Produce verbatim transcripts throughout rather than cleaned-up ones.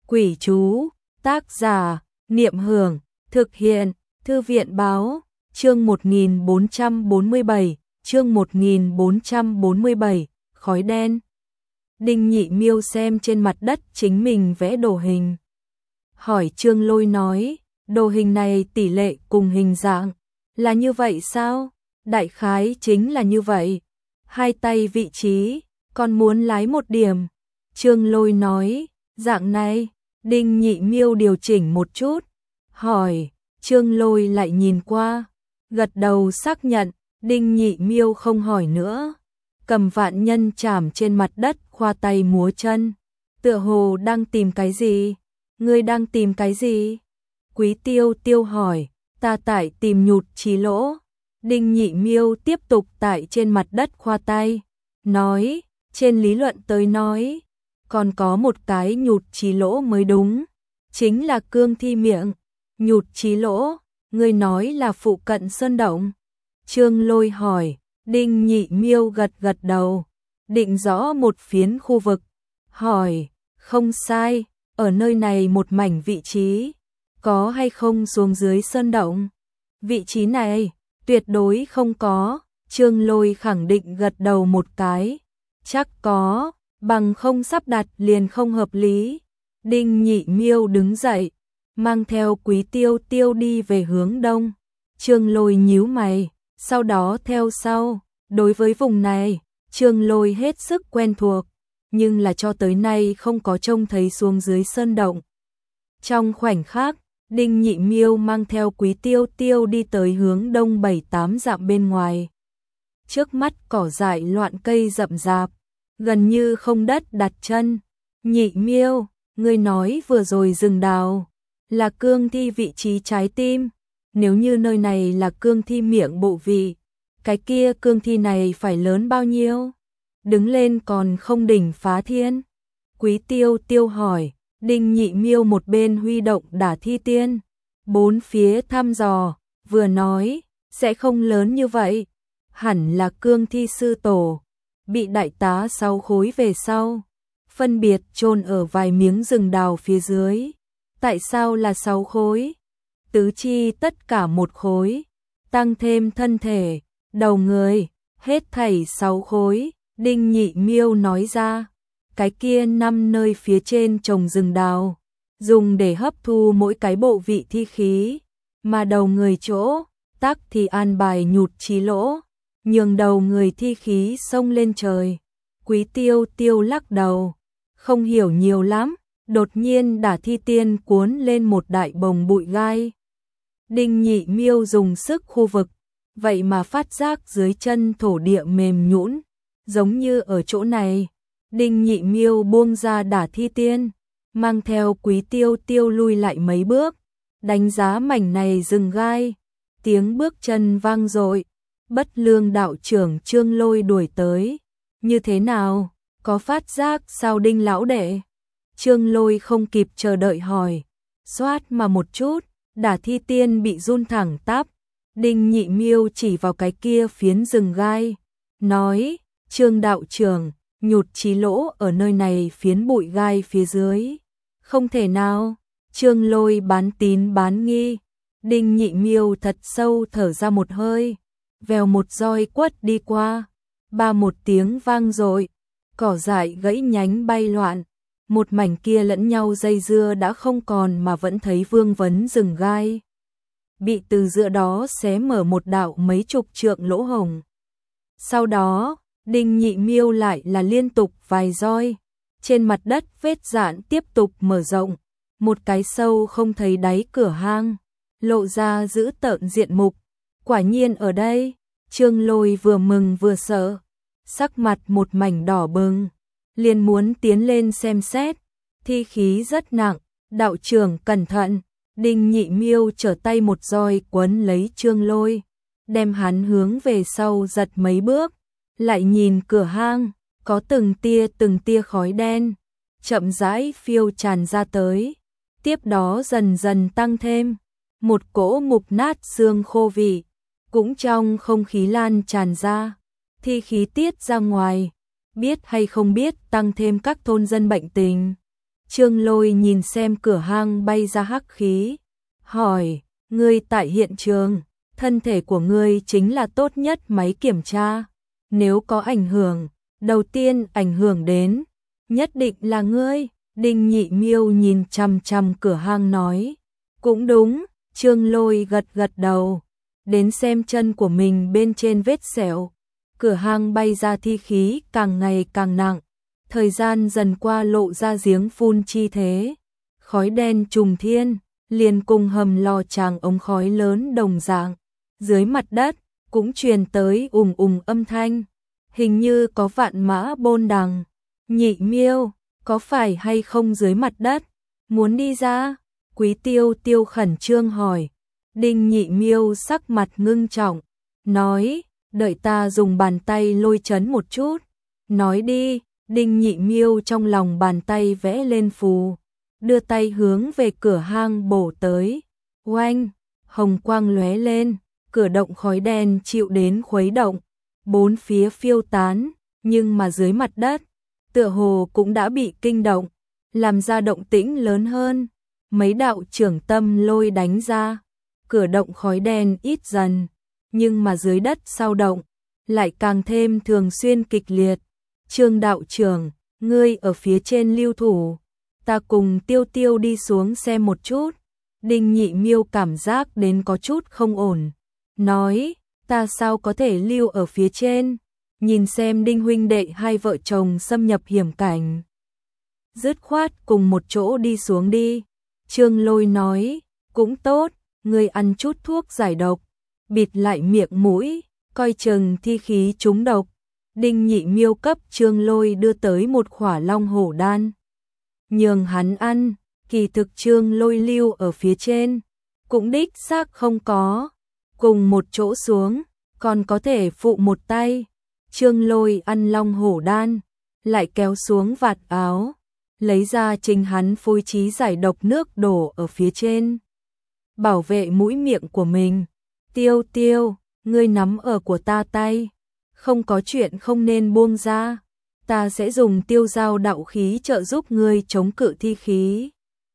Quỷ chú, tác giả, Niệm Hưởng, thực hiện, Thư viện báo, chương một nghìn bốn trăm bốn mươi bảy, chương một nghìn bốn trăm bốn mươi bảy, khói đen. Đinh Nhị Miêu xem trên mặt đất chính mình vẽ đồ hình. Hỏi Trương Lôi nói, đồ hình này tỷ lệ cùng hình dạng, là như vậy sao? Đại khái chính là như vậy. Hai tay vị trí, còn muốn lái một điểm. Trương Lôi nói, dạng này. Đinh Nhị Miêu điều chỉnh một chút. Hỏi, Trương Lôi lại nhìn qua. Gật đầu xác nhận, Đinh Nhị Miêu không hỏi nữa. Cầm vạn nhân chảm trên mặt đất khoa tay múa chân. Tựa hồ đang tìm cái gì? Ngươi đang tìm cái gì? Quý Tiêu Tiêu hỏi, ta tại tìm nhụt chí lỗ. Đinh Nhị Miêu tiếp tục tại trên mặt đất khoa tay. Nói, trên lý luận tới nói, còn có một cái nhụt chí lỗ mới đúng. Chính là cương thi miệng. Nhụt chí lỗ, ngươi nói là phụ cận sơn động. Trương Lôi hỏi, Đinh Nhị Miêu gật gật đầu. Định rõ một phiến khu vực. Hỏi, không sai, ở nơi này một mảnh vị trí. Có hay không xuống dưới sơn động? Vị trí này, tuyệt đối không có. Trương Lôi khẳng định gật đầu một cái. Chắc có, bằng không sắp đặt liền không hợp lý. Đinh Nhị Miêu đứng dậy, mang theo Quý Tiêu Tiêu đi về hướng đông. Trương Lôi nhíu mày, sau đó theo sau. Đối với vùng này, Trương Lôi hết sức quen thuộc, nhưng là cho tới nay không có trông thấy xuống dưới sơn động. Trong khoảnh khắc, Đinh Nhị Miêu mang theo Quý Tiêu Tiêu đi tới hướng đông bảy tám dặm bên ngoài. Trước mắt cỏ dại loạn cây rậm rạp, gần như không đất đặt chân. Nhị Miêu, ngươi nói vừa rồi rừng đào là cương thi vị trí trái tim. Nếu như nơi này là cương thi miệng bộ vị, cái kia cương thi này phải lớn bao nhiêu? Đứng lên còn không đỉnh phá thiên. Quý Tiêu Tiêu hỏi. Đinh Nhị Miêu một bên huy động đả thi tiên, bốn phía thăm dò, vừa nói, sẽ không lớn như vậy. Hẳn là cương thi sư tổ, bị đại tá sáu khối về sau, phân biệt chôn ở vài miếng rừng đào phía dưới. Tại sao là sáu khối? Tứ chi tất cả một khối, tăng thêm thân thể, đầu người, hết thảy sáu khối. Đinh Nhị Miêu nói ra. Cái kia năm nơi phía trên trồng rừng đào, dùng để hấp thu mỗi cái bộ vị thi khí, mà đầu người chỗ, tắc thì an bài nhụt chí lỗ, nhường đầu người thi khí xông lên trời. Quý Tiêu Tiêu lắc đầu, không hiểu nhiều lắm, đột nhiên đả thi tiên cuốn lên một đại bồng bụi gai. Đinh Nhị Miêu dùng sức khu vực, vậy mà phát giác dưới chân thổ địa mềm nhũn, giống như ở chỗ này. Đinh Nhị Miêu buông ra đả thi tiên, mang theo Quý Tiêu Tiêu lui lại mấy bước, đánh giá mảnh này rừng gai. Tiếng bước chân vang dội, Bất Lương đạo trưởng Trương Lôi đuổi tới. Như thế nào, có phát giác sao Đinh lão đệ? Trương Lôi không kịp chờ đợi hỏi, xoát mà một chút, đả thi tiên bị run thẳng tắp. Đinh Nhị Miêu chỉ vào cái kia phiến rừng gai, nói, Trương đạo trưởng, nhụt chí lỗ ở nơi này phiến bụi gai phía dưới. Không thể nào. Trương Lôi bán tín bán nghi. Đinh Nhị Miêu thật sâu thở ra một hơi, vèo một roi quất đi qua. Ba một tiếng vang dội, cỏ dại gãy nhánh bay loạn. Một mảnh kia lẫn nhau dây dưa đã không còn mà vẫn thấy vương vấn rừng gai. Bị từ giữa đó xé mở một đạo mấy chục trượng lỗ hổng. Sau đó, Đinh Nhị Miêu lại là liên tục vài roi. Trên mặt đất vết dạn tiếp tục mở rộng. Một cái sâu không thấy đáy cửa hang, lộ ra dữ tợn diện mục. Quả nhiên ở đây, Trương Lôi vừa mừng vừa sợ. Sắc mặt một mảnh đỏ bừng, liền muốn tiến lên xem xét. Thi khí rất nặng, đạo trưởng cẩn thận. Đinh Nhị Miêu trở tay một roi quấn lấy Trương Lôi, đem hắn hướng về sau giật mấy bước. Lại nhìn cửa hang, có từng tia từng tia khói đen, chậm rãi phiêu tràn ra tới. Tiếp đó dần dần tăng thêm, một cỗ mục nát xương khô vị, cũng trong không khí lan tràn ra. Thi khí tiết ra ngoài, biết hay không biết tăng thêm các thôn dân bệnh tình. Trương Lôi nhìn xem cửa hang bay ra hắc khí, hỏi, ngươi tại hiện trường, thân thể của ngươi chính là tốt nhất máy kiểm tra, nếu có ảnh hưởng, đầu tiên ảnh hưởng đến, nhất định là ngươi. Đinh Nhị Miêu nhìn chằm chằm cửa hang nói, cũng đúng. Trương Lôi gật gật đầu, đến xem chân của mình bên trên vết sẹo, cửa hang bay ra thi khí càng ngày càng nặng, thời gian dần qua lộ ra giếng phun chi thế, khói đen trùng thiên, liền cùng hầm lò tràng ống khói lớn đồng dạng, dưới mặt đất cũng truyền tới ùng ùng âm thanh, hình như có vạn mã bôn đằng. Nhị Miêu, có phải hay không dưới mặt đất, muốn đi ra? Quý Tiêu Tiêu khẩn trương hỏi. Đinh Nhị Miêu sắc mặt ngưng trọng, nói, đợi ta dùng bàn tay lôi chấn một chút. Nói đi. Đinh Nhị Miêu trong lòng bàn tay vẽ lên phù, đưa tay hướng về cửa hang bổ tới. Oanh, hồng quang lóe lên, cửa động khói đen chịu đến khuấy động, bốn phía phiêu tán, nhưng mà dưới mặt đất, tựa hồ cũng đã bị kinh động, làm ra động tĩnh lớn hơn. Mấy đạo trưởng tâm lôi đánh ra, cửa động khói đen ít dần, nhưng mà dưới đất sao động, lại càng thêm thường xuyên kịch liệt. Trương đạo trưởng, ngươi ở phía trên lưu thủ, ta cùng Tiêu Tiêu đi xuống xem một chút. Đinh Nhị Miêu cảm giác đến có chút không ổn, nói, ta sao có thể lưu ở phía trên, nhìn xem Đinh huynh đệ hai vợ chồng xâm nhập hiểm cảnh, dứt khoát cùng một chỗ đi xuống đi. Trương Lôi nói, cũng tốt, ngươi ăn chút thuốc giải độc, bịt lại miệng mũi, coi chừng thi khí trúng độc. Đinh Nhị Miêu cấp Trương Lôi đưa tới một khỏa long hổ đan, nhường hắn ăn. Kỳ thực Trương Lôi lưu ở phía trên, cũng đích xác không có, cùng một chỗ xuống, còn có thể phụ một tay. Trương Lôi ăn long hổ đan, lại kéo xuống vạt áo, lấy ra trình hắn phối trí giải độc nước đổ ở phía trên, bảo vệ mũi miệng của mình. Tiêu Tiêu, ngươi nắm ở của ta tay, không có chuyện không nên buông ra, ta sẽ dùng tiêu giao đạo khí trợ giúp ngươi chống cự thi khí.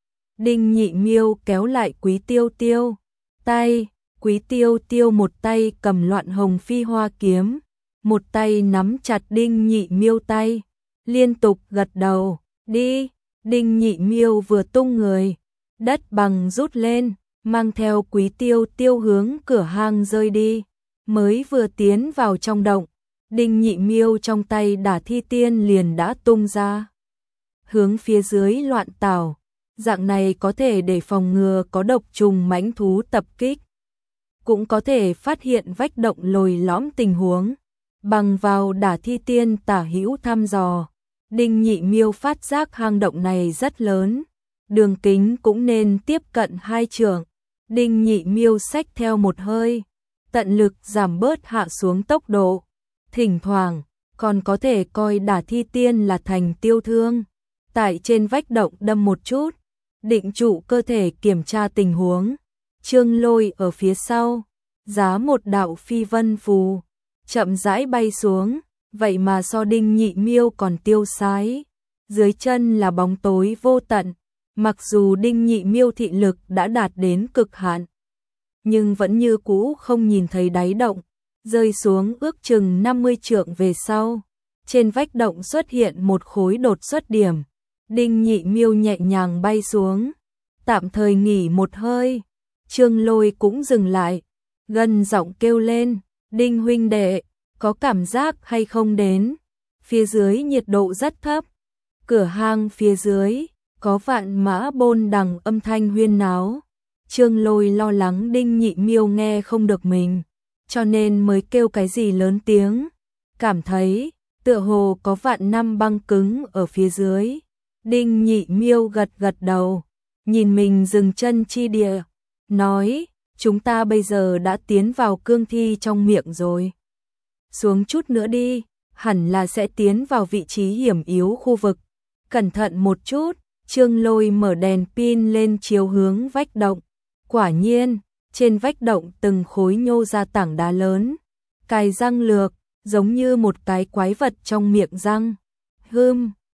Đinh Nhị Miêu kéo lại Quý Tiêu Tiêu tay, Quý Tiêu Tiêu một tay cầm loạn hồng phi hoa kiếm, một tay nắm chặt Đinh Nhị Miêu tay, liên tục gật đầu, đi. Đinh Nhị Miêu vừa tung người, đất bằng rút lên, mang theo Quý Tiêu Tiêu hướng cửa hang rơi đi. Mới vừa tiến vào trong động, Đinh Nhị Miêu trong tay đả thi tiên liền đã tung ra, hướng phía dưới loạn tảo. Dạng này có thể để phòng ngừa có độc trùng mãnh thú tập kích, cũng có thể phát hiện vách động lồi lõm tình huống. Bằng vào đả thi tiên tả hữu thăm dò, Đinh Nhị Miêu phát giác hang động này rất lớn, đường kính cũng nên tiếp cận hai trượng. Đinh Nhị Miêu xách theo một hơi, tận lực giảm bớt hạ xuống tốc độ, thỉnh thoảng còn có thể coi đả thi tiên là thành tiêu thương, tại trên vách động đâm một chút, định trụ cơ thể kiểm tra tình huống. Trương Lôi ở phía sau, giá một đạo phi vân phù, chậm rãi bay xuống, vậy mà so Đinh Nhị Miêu còn tiêu sái. Dưới chân là bóng tối vô tận, mặc dù Đinh Nhị Miêu thị lực đã đạt đến cực hạn, nhưng vẫn như cũ không nhìn thấy đáy động. Rơi xuống ước chừng năm mươi trượng về sau, trên vách động xuất hiện một khối đột xuất điểm. Đinh Nhị Miêu nhẹ nhàng bay xuống, tạm thời nghỉ một hơi. Trương Lôi cũng dừng lại, gần giọng kêu lên, Đinh huynh đệ, có cảm giác hay không đến? Phía dưới nhiệt độ rất thấp, cửa hang phía dưới có vạn mã bôn đằng âm thanh huyên náo. Trương Lôi lo lắng Đinh Nhị Miêu nghe không được mình, cho nên mới kêu cái gì lớn tiếng, cảm thấy tựa hồ có vạn năm băng cứng ở phía dưới. Đinh Nhị Miêu gật gật đầu, nhìn mình dừng chân chi địa, nói, chúng ta bây giờ đã tiến vào cương thi trong miệng rồi. Xuống chút nữa đi, hẳn là sẽ tiến vào vị trí hiểm yếu khu vực. Cẩn thận một chút. Trương Lôi mở đèn pin lên chiếu hướng vách động. Quả nhiên, trên vách động từng khối nhô ra tảng đá lớn, cài răng lược, giống như một cái quái vật trong miệng răng. Hưm,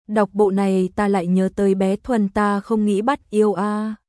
Đọc bộ này ta lại nhớ tới bé Thuần ta không nghĩ bắt yêu a.